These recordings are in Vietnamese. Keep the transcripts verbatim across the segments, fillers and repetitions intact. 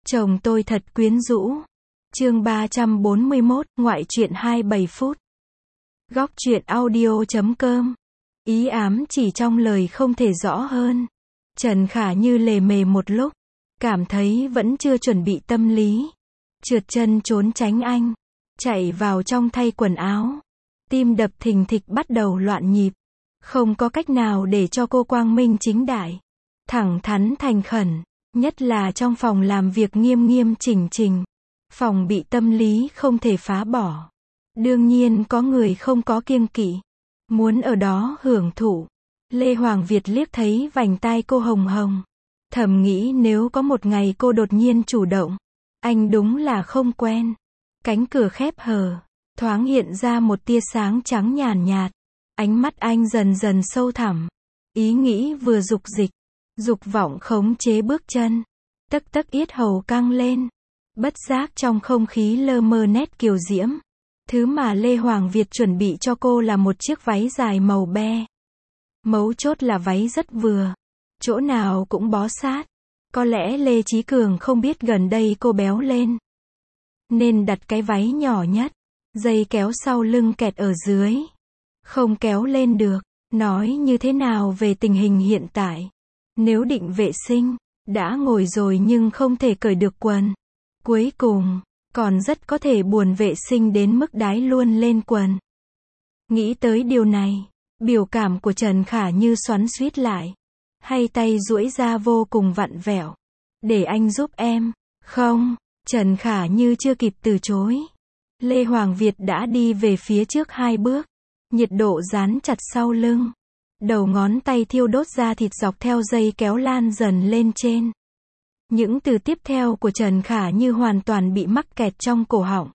Chồng tôi thật quyến rũ. Chương ba trăm bốn mươi mốt, ngoại truyện hai mươi bảy phút. Góc truyện audio chấm com. Ý ám chỉ trong lời không thể rõ hơn. Trần Khả Như lề mề một lúc, cảm thấy vẫn chưa chuẩn bị tâm lý. Trượt chân trốn tránh anh, chạy vào trong thay quần áo. Tim đập thình thịch bắt đầu loạn nhịp. Không có cách nào để cho cô quang minh chính đại, thẳng thắn thành khẩn, nhất là trong phòng làm việc nghiêm nghiêm chỉnh chỉnh. Phòng bị tâm lý không thể phá bỏ. Đương nhiên có người không có kiêng kỵ, muốn ở đó hưởng thụ. Lê Hoàng Việt liếc thấy vành tai cô hồng hồng, thầm nghĩ nếu có một ngày cô đột nhiên chủ động, anh đúng là không quen. Cánh cửa khép hờ, thoáng hiện ra một tia sáng trắng nhàn nhạt. Ánh mắt anh dần dần sâu thẳm. Ý nghĩ vừa dục dịch, dục vọng khống chế bước chân. Tấc tấc yết hầu căng lên. Bất giác trong không khí lơ mơ nét kiều diễm. Thứ mà Lê Hoàng Việt chuẩn bị cho cô là một chiếc váy dài màu be. Mấu chốt là váy rất vừa, chỗ nào cũng bó sát. Có lẽ Lê Chí Cường không biết gần đây cô béo lên, nên đặt cái váy nhỏ nhất, dây kéo sau lưng kẹt ở dưới, không kéo lên được. Nói như thế nào về tình hình hiện tại? Nếu định vệ sinh, đã ngồi rồi nhưng không thể cởi được quần. Cuối cùng, còn rất có thể buồn vệ sinh đến mức đái luôn lên quần. Nghĩ tới điều này, biểu cảm của Trần Khả Như xoắn xuýt lại. Hay tay duỗi ra vô cùng vặn vẹo. Để anh giúp em. Không, Trần Khả Như chưa kịp từ chối. Lê Hoàng Việt đã đi về phía trước hai bước. Nhiệt độ dán chặt sau lưng. Đầu ngón tay thiêu đốt ra thịt dọc theo dây kéo lan dần lên trên. Những từ tiếp theo của Trần Khả Như hoàn toàn bị mắc kẹt trong cổ họng.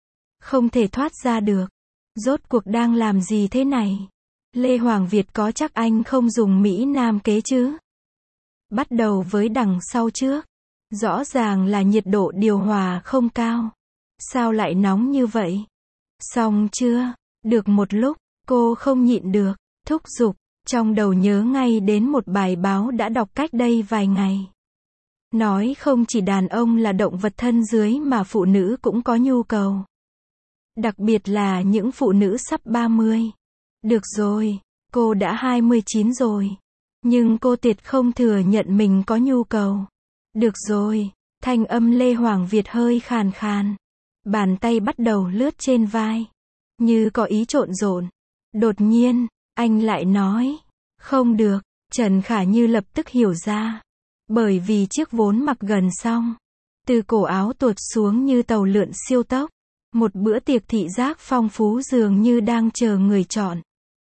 Không thể thoát ra được. Rốt cuộc đang làm gì thế này? Lê Hoàng Việt có chắc anh không dùng Mỹ Nam kế chứ? Bắt đầu với đằng sau trước. Rõ ràng là nhiệt độ điều hòa không cao. Sao lại nóng như vậy? Xong chưa? Được một lúc, cô không nhịn được, thúc giục. Trong đầu nhớ ngay đến một bài báo đã đọc cách đây vài ngày. Nói không chỉ đàn ông là động vật thân dưới mà phụ nữ cũng có nhu cầu. Đặc biệt là những phụ nữ sắp ba mươi. Được rồi, cô đã hai mươi chín rồi. Nhưng cô tuyệt không thừa nhận mình có nhu cầu. Được rồi, thanh âm Lê Hoàng Việt hơi khàn khàn. Bàn tay bắt đầu lướt trên vai. Như có ý trộn rộn. Đột nhiên, anh lại nói. Không được, Trần Khả Như lập tức hiểu ra. Bởi vì chiếc vốn mặc gần xong. Từ cổ áo tuột xuống như tàu lượn siêu tốc. Một bữa tiệc thị giác phong phú dường như đang chờ người chọn.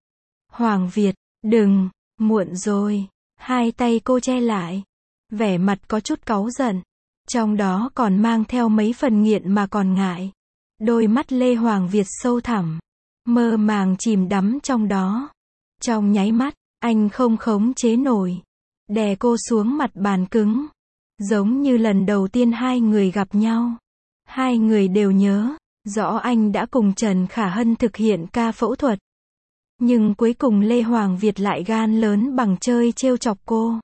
Hoàng Việt, đừng, muộn rồi. Hai tay cô che lại. Vẻ mặt có chút cáu giận. Trong đó còn mang theo mấy phần nghiện mà còn ngại. Đôi mắt Lê Hoàng Việt sâu thẳm. Mơ màng chìm đắm trong đó. Trong nháy mắt, anh không khống chế nổi. Đè cô xuống mặt bàn cứng. Giống như lần đầu tiên hai người gặp nhau. Hai người đều nhớ rõ anh đã cùng Trần Khả Hân thực hiện ca phẫu thuật. Nhưng cuối cùng Lê Hoàng Việt lại gan lớn bằng chơi trêu chọc cô.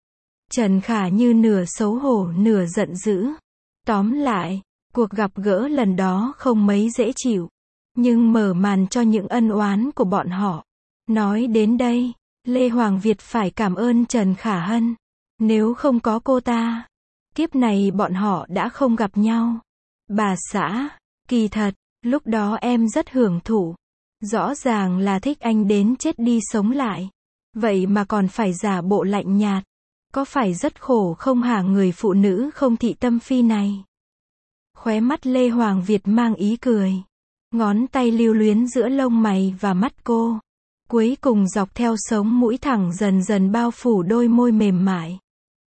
Trần Khả Như nửa xấu hổ nửa giận dữ. Tóm lại, cuộc gặp gỡ lần đó không mấy dễ chịu. Nhưng mở màn cho những ân oán của bọn họ. Nói đến đây, Lê Hoàng Việt phải cảm ơn Trần Khả Hân. Nếu không có cô ta, kiếp này bọn họ đã không gặp nhau. Bà xã, kỳ thật, lúc đó em rất hưởng thụ. Rõ ràng là thích anh đến chết đi sống lại. Vậy mà còn phải giả bộ lạnh nhạt. Có phải rất khổ không hả người phụ nữ không thị tâm phi này? Khóe mắt Lê Hoàng Việt mang ý cười. Ngón tay lưu luyến giữa lông mày và mắt cô. Cuối cùng dọc theo sống mũi thẳng dần dần bao phủ đôi môi mềm mại.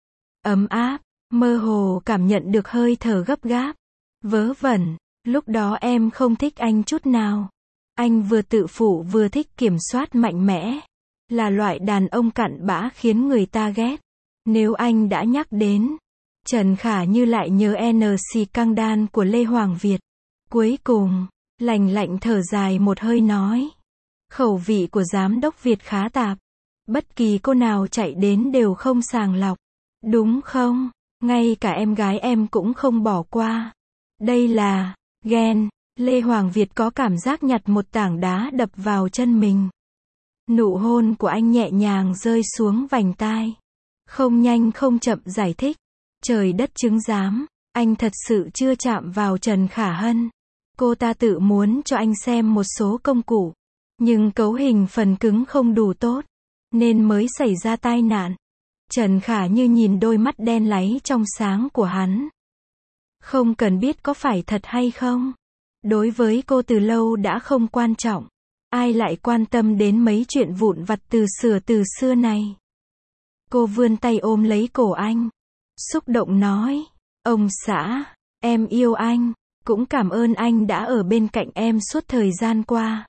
Ấm áp, mơ hồ cảm nhận được hơi thở gấp gáp. Vớ vẩn, lúc đó em không thích anh chút nào. Anh vừa tự phụ vừa thích kiểm soát mạnh mẽ. Là loại đàn ông cặn bã khiến người ta ghét. Nếu anh đã nhắc đến, Trần Khả Như lại nhớ en xê căng đan của Lê Hoàng Việt. Cuối cùng, lành lạnh thở dài một hơi nói. Khẩu vị của giám đốc Việt khá tạp. Bất kỳ cô nào chạy đến đều không sàng lọc. Đúng không? Ngay cả em gái em cũng không bỏ qua. Đây là ghen. Lê Hoàng Việt có cảm giác nhặt một tảng đá đập vào chân mình. Nụ hôn của anh nhẹ nhàng rơi xuống vành tai. Không nhanh không chậm giải thích. Trời đất chứng giám, anh thật sự chưa chạm vào Trần Khả Hân. Cô ta tự muốn cho anh xem một số công cụ. Nhưng cấu hình phần cứng không đủ tốt. Nên mới xảy ra tai nạn. Trần Khả Như nhìn đôi mắt đen láy trong sáng của hắn. Không cần biết có phải thật hay không. Đối với cô từ lâu đã không quan trọng. Ai lại quan tâm đến mấy chuyện vụn vặt từ xưa từ xưa này. Cô vươn tay ôm lấy cổ anh. Xúc động nói. Ông xã, em yêu anh. Cũng cảm ơn anh đã ở bên cạnh em suốt thời gian qua.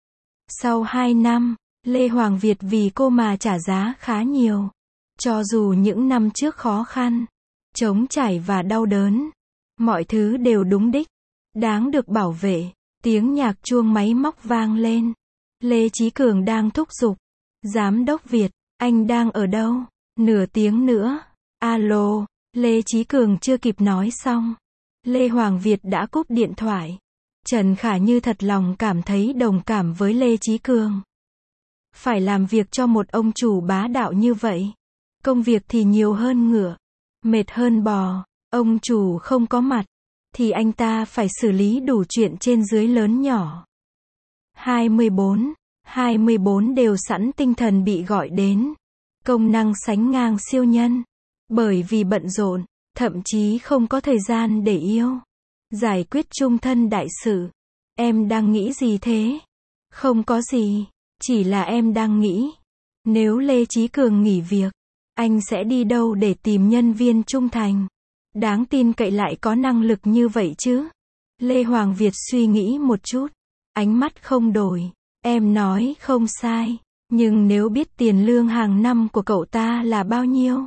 Sau hai năm, Lê Hoàng Việt vì cô mà trả giá khá nhiều. Cho dù những năm trước khó khăn, trống trải và đau đớn, mọi thứ đều đúng đích, đáng được bảo vệ. Tiếng nhạc chuông máy móc vang lên. Lê Chí Cường đang thúc giục. Giám đốc Việt, anh đang ở đâu? Nửa tiếng nữa. Alo, Lê Chí Cường chưa kịp nói xong. Lê Hoàng Việt đã cúp điện thoại. Trần Khả Như thật lòng cảm thấy đồng cảm với Lê Chí Cường. Phải làm việc cho một ông chủ bá đạo như vậy. Công việc thì nhiều hơn ngựa, mệt hơn bò. Ông chủ không có mặt, thì anh ta phải xử lý đủ chuyện trên dưới lớn nhỏ. hai mươi bốn, hai mươi bốn đều sẵn tinh thần bị gọi đến. Công năng sánh ngang siêu nhân. Bởi vì bận rộn, thậm chí không có thời gian để yêu. Giải quyết chung thân đại sự. Em đang nghĩ gì thế? Không có gì, chỉ là em đang nghĩ. Nếu Lê Chí Cường nghỉ việc, anh sẽ đi đâu để tìm nhân viên trung thành? Đáng tin cậy lại có năng lực như vậy chứ? Lê Hoàng Việt suy nghĩ một chút. Ánh mắt không đổi. Em nói không sai. Nhưng nếu biết tiền lương hàng năm của cậu ta là bao nhiêu?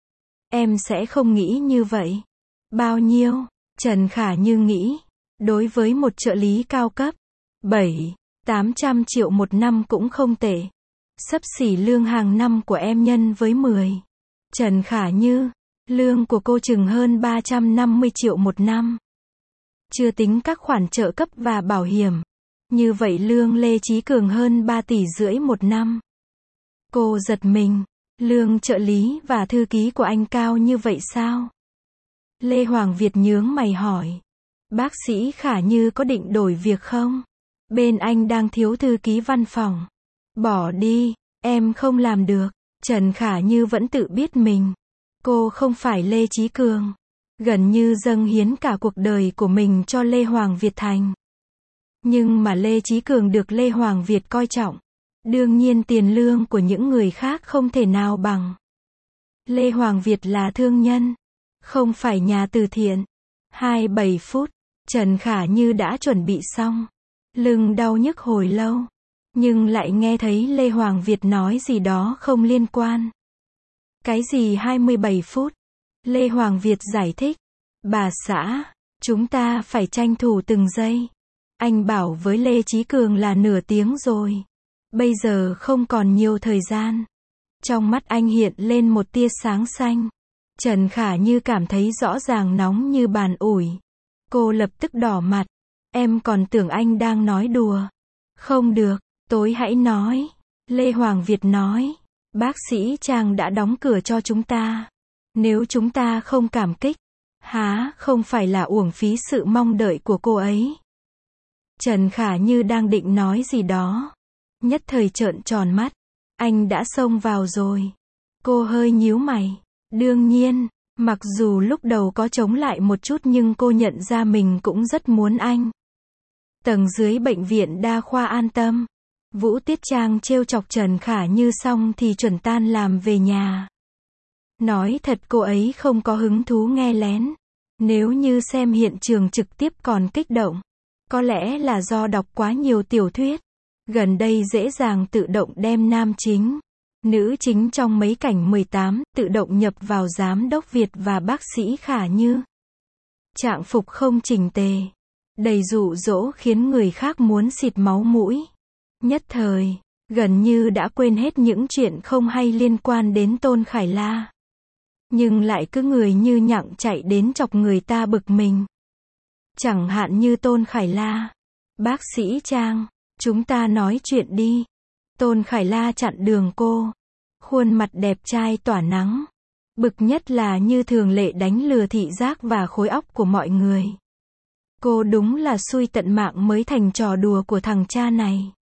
Em sẽ không nghĩ như vậy. Bao nhiêu? Trần Khả Như nghĩ. Đối với một trợ lý cao cấp, bảy, tám trăm triệu một năm cũng không tệ. Xấp xỉ lương hàng năm của em nhân với mười. Trần Khả Như, lương của cô chừng hơn ba trăm năm mươi triệu một năm. Chưa tính các khoản trợ cấp và bảo hiểm. Như vậy lương Lê Chí Cường hơn ba tỷ rưỡi một năm. Cô giật mình. Lương trợ lý và thư ký của anh cao như vậy sao? Lê Hoàng Việt nhướng mày hỏi. Bác sĩ Khả Như có định đổi việc không? Bên anh đang thiếu thư ký văn phòng. Bỏ đi, em không làm được. Trần Khả Như vẫn tự biết mình. Cô không phải Lê Chí Cường. Gần như dâng hiến cả cuộc đời của mình cho Lê Hoàng Việt thành. Nhưng mà Lê Chí Cường được Lê Hoàng Việt coi trọng. Đương nhiên tiền lương của những người khác không thể nào bằng. Lê Hoàng Việt là thương nhân, không phải nhà từ thiện. hai mươi bảy phút, Trần Khả Như đã chuẩn bị xong. Lưng đau nhức hồi lâu. Nhưng lại nghe thấy Lê Hoàng Việt nói gì đó không liên quan. Cái gì hai mươi bảy phút? Lê Hoàng Việt giải thích. Bà xã, chúng ta phải tranh thủ từng giây. Anh bảo với Lê Chí Cường là nửa tiếng rồi. Bây giờ không còn nhiều thời gian. Trong mắt anh hiện lên một tia sáng xanh. Trần Khả Như cảm thấy rõ ràng nóng như bàn ủi. Cô lập tức đỏ mặt. Em còn tưởng anh đang nói đùa. Không được, tối hãy nói. Lê Hoàng Việt nói. Bác sĩ Trang đã đóng cửa cho chúng ta. Nếu chúng ta không cảm kích, há không phải là uổng phí sự mong đợi của cô ấy. Trần Khả Như đang định nói gì đó. Nhất thời trợn tròn mắt. Anh đã xông vào rồi. Cô hơi nhíu mày. Đương nhiên, mặc dù lúc đầu có chống lại một chút nhưng cô nhận ra mình cũng rất muốn anh. Tầng dưới bệnh viện đa khoa An Tâm. Vũ Tiết Trang trêu chọc Trần Khả Như xong thì chuẩn tan làm về nhà. Nói thật cô ấy không có hứng thú nghe lén. Nếu như xem hiện trường trực tiếp còn kích động. Có lẽ là do đọc quá nhiều tiểu thuyết. Gần đây dễ dàng tự động đem nam chính, nữ chính trong mấy cảnh mười tám, tự động nhập vào giám đốc Việt và bác sĩ Khả Như. Trạng phục không chỉnh tề, đầy dụ dỗ khiến người khác muốn xịt máu mũi. Nhất thời, gần như đã quên hết những chuyện không hay liên quan đến Tôn Khải La. nhưng lại cứ người như nhặng chạy đến chọc người ta bực mình. Chẳng hạn như Tôn Khải La. Bác sĩ Trang, chúng ta nói chuyện đi. Tôn Khải La chặn đường cô. Khuôn mặt đẹp trai tỏa nắng. Bực nhất là như thường lệ đánh lừa thị giác và khối óc của mọi người. Cô đúng là xui tận mạng mới thành trò đùa của thằng cha này.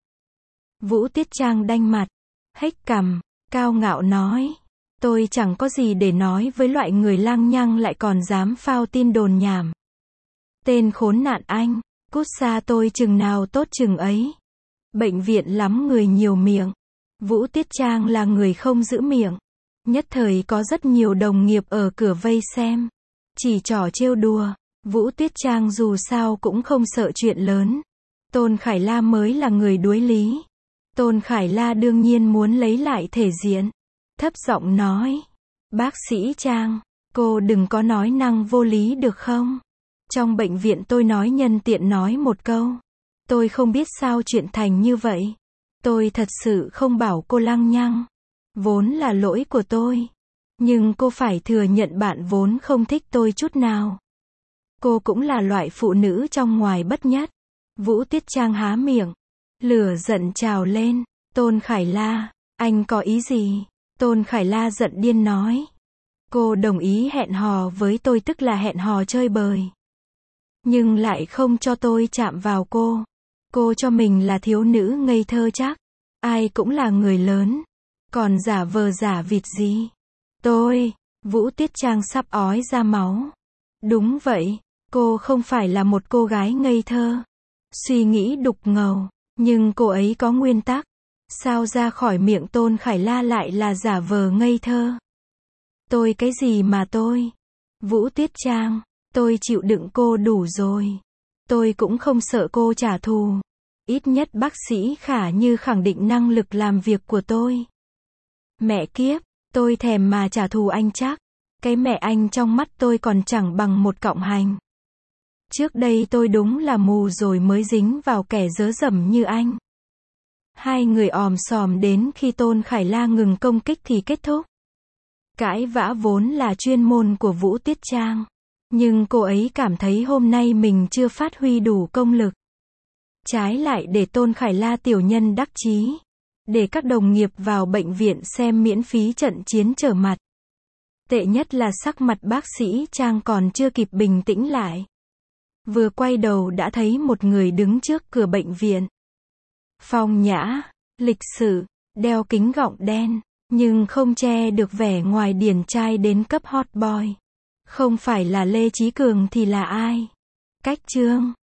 Vũ Tiết Trang đanh mặt, hếch cằm, cao ngạo nói. Tôi chẳng có gì để nói với loại người lang nhăng lại còn dám phao tin đồn nhảm. Tên khốn nạn anh, cút xa tôi chừng nào tốt chừng ấy. Bệnh viện lắm người nhiều miệng. Vũ Tiết Trang là người không giữ miệng. Nhất thời có rất nhiều đồng nghiệp ở cửa vây xem. Chỉ trò trêu đùa. Vũ Tiết Trang dù sao cũng không sợ chuyện lớn. Tôn Khải La mới là người đuối lý. Tôn Khải La đương nhiên muốn lấy lại thể diện. Thấp giọng nói. Bác sĩ Trang, cô đừng có nói năng vô lý được không? Trong bệnh viện tôi nói nhân tiện nói một câu. Tôi không biết sao chuyện thành như vậy. Tôi thật sự không bảo cô lăng nhăng. Vốn là lỗi của tôi. Nhưng cô phải thừa nhận bạn vốn không thích tôi chút nào. Cô cũng là loại phụ nữ trong ngoài bất nhất. Vũ Tiết Trang há miệng. Lửa giận trào lên. Tôn Khải La, anh có ý gì? Tôn Khải La giận điên nói. Cô đồng ý hẹn hò với tôi tức là hẹn hò chơi bời. Nhưng lại không cho tôi chạm vào cô. Cô cho mình là thiếu nữ ngây thơ chắc. Ai cũng là người lớn. Còn giả vờ giả vịt gì? Tôi, Vũ Tiết Trang sắp ói ra máu. Đúng vậy, cô không phải là một cô gái ngây thơ. Suy nghĩ đục ngầu, nhưng cô ấy có nguyên tắc. Sao ra khỏi miệng Tôn Khải La lại là giả vờ ngây thơ? Tôi cái gì mà tôi? Vũ Tiết Trang, tôi chịu đựng cô đủ rồi. Tôi cũng không sợ cô trả thù. Ít nhất bác sĩ Khả Như khẳng định năng lực làm việc của tôi. Mẹ kiếp, tôi thèm mà trả thù anh chắc. Cái mẹ anh trong mắt tôi còn chẳng bằng một cọng hành. Trước đây tôi đúng là mù rồi mới dính vào kẻ dớ dẩm như anh. Hai người òm sòm đến khi Tôn Khải La ngừng công kích thì kết thúc. Cãi vã vốn là chuyên môn của Vũ Tiết Trang. Nhưng cô ấy cảm thấy hôm nay mình chưa phát huy đủ công lực. Trái lại để Tôn Khải La tiểu nhân đắc chí. Để các đồng nghiệp vào bệnh viện xem miễn phí trận chiến trở mặt. Tệ nhất là sắc mặt bác sĩ Trang còn chưa kịp bình tĩnh lại. Vừa quay đầu đã thấy một người đứng trước cửa bệnh viện. Phong nhã, lịch sự, đeo kính gọng đen, nhưng không che được vẻ ngoài điển trai đến cấp hot boy. Không phải là Lê Chí Cường thì là ai? Cách Trương.